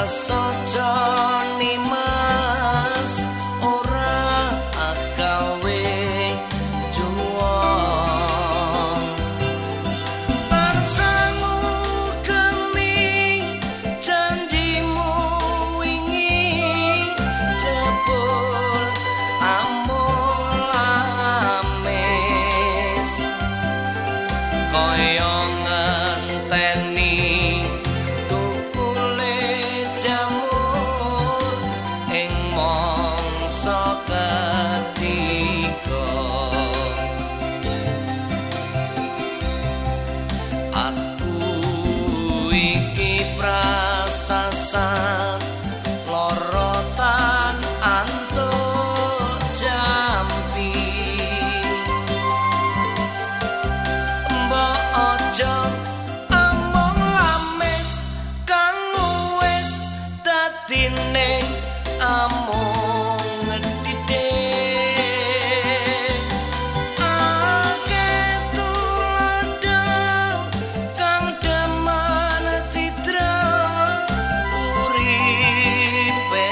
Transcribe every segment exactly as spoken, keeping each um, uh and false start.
prasaja nimas ora agawe juwon pansangu kemi janjimu wingi jebul amul amis kaya ngenteni jamur ing mangsa ketiga aku iki prasasat lorotan antuk jampi mbok aja dine amung ngedides ake tulodo kang demen citra uripe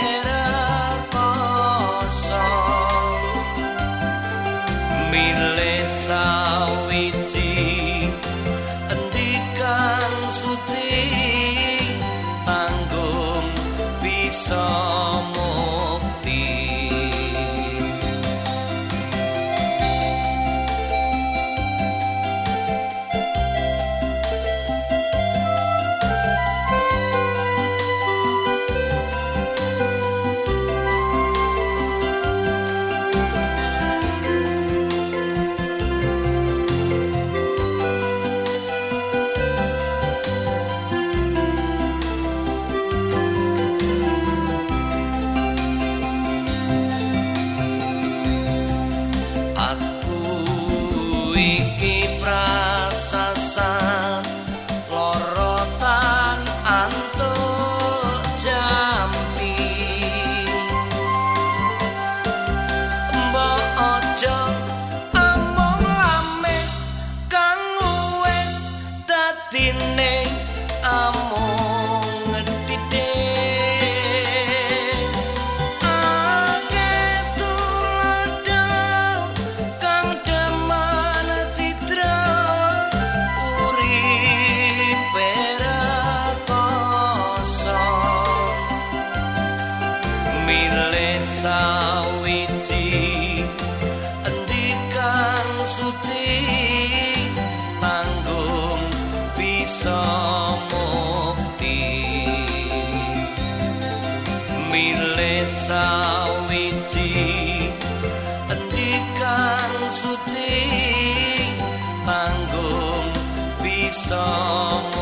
rekoso milih sawiji endikan suci tanggung bisa mukti iki prasasat lorotan antuk jampi mbok aja amung lamis kang wis dadine amung ngedides ake tulodo kang demen citra uripe rekoso milih sawiji endikan suci tanggung bisa mukti milih sawiji endikan suci tanggung bisa